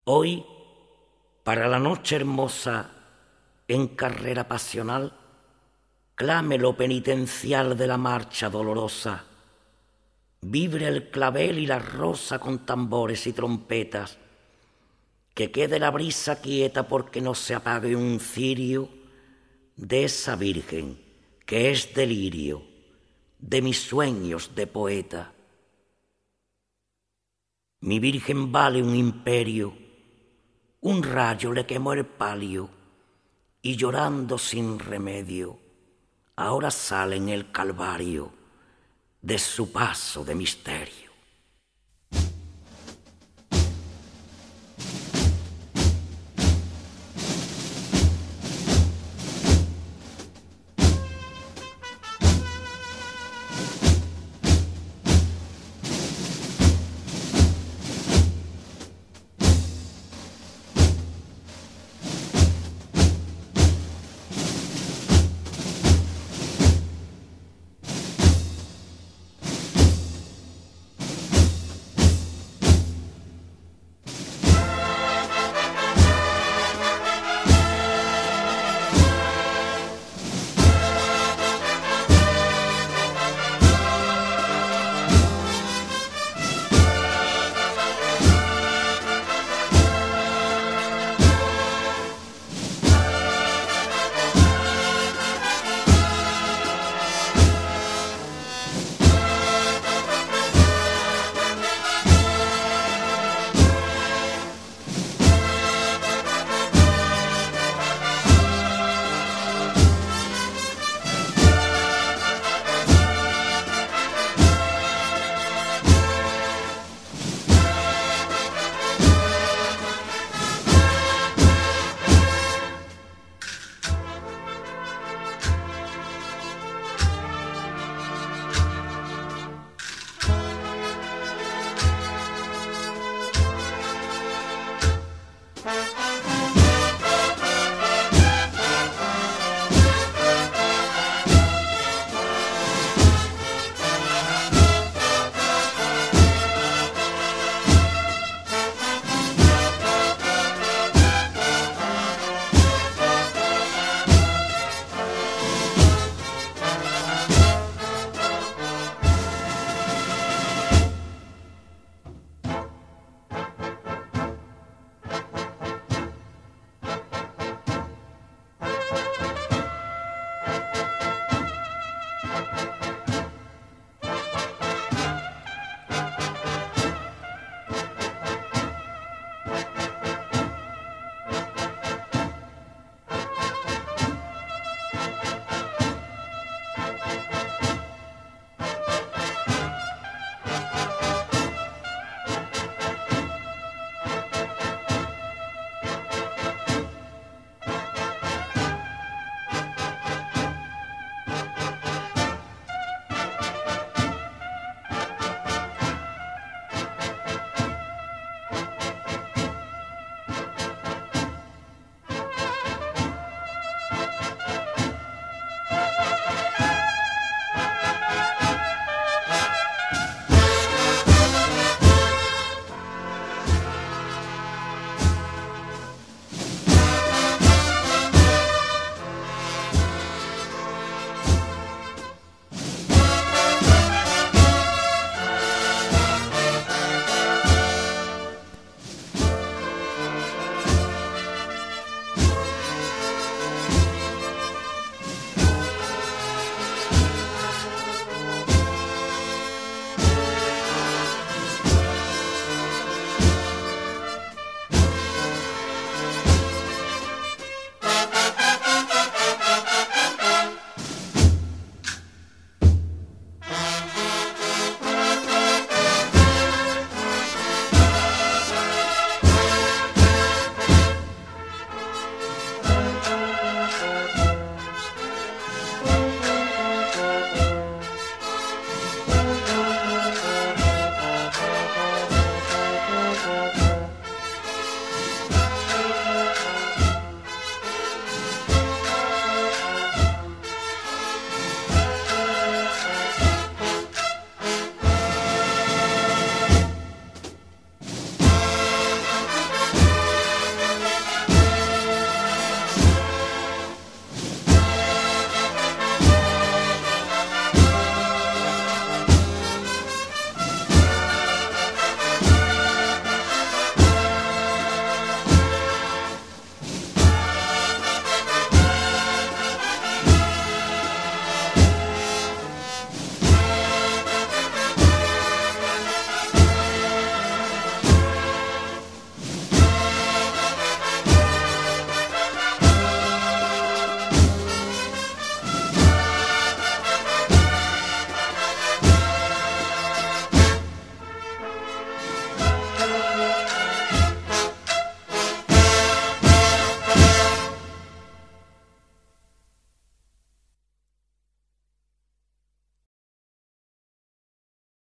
Hoy, para la noche hermosa, en carrera pasional, clame lo penitencial de la marcha dolorosa, vibre el clavel y la rosa con tambores y trompetas, que quede la brisa quieta porque no se apague un cirio de esa virgen que es delirio de mis sueños de poeta. Mi virgen vale un imperio, un rayo le quemó el palio y llorando sin remedio, ahora sale en el calvario de su paso de misterio.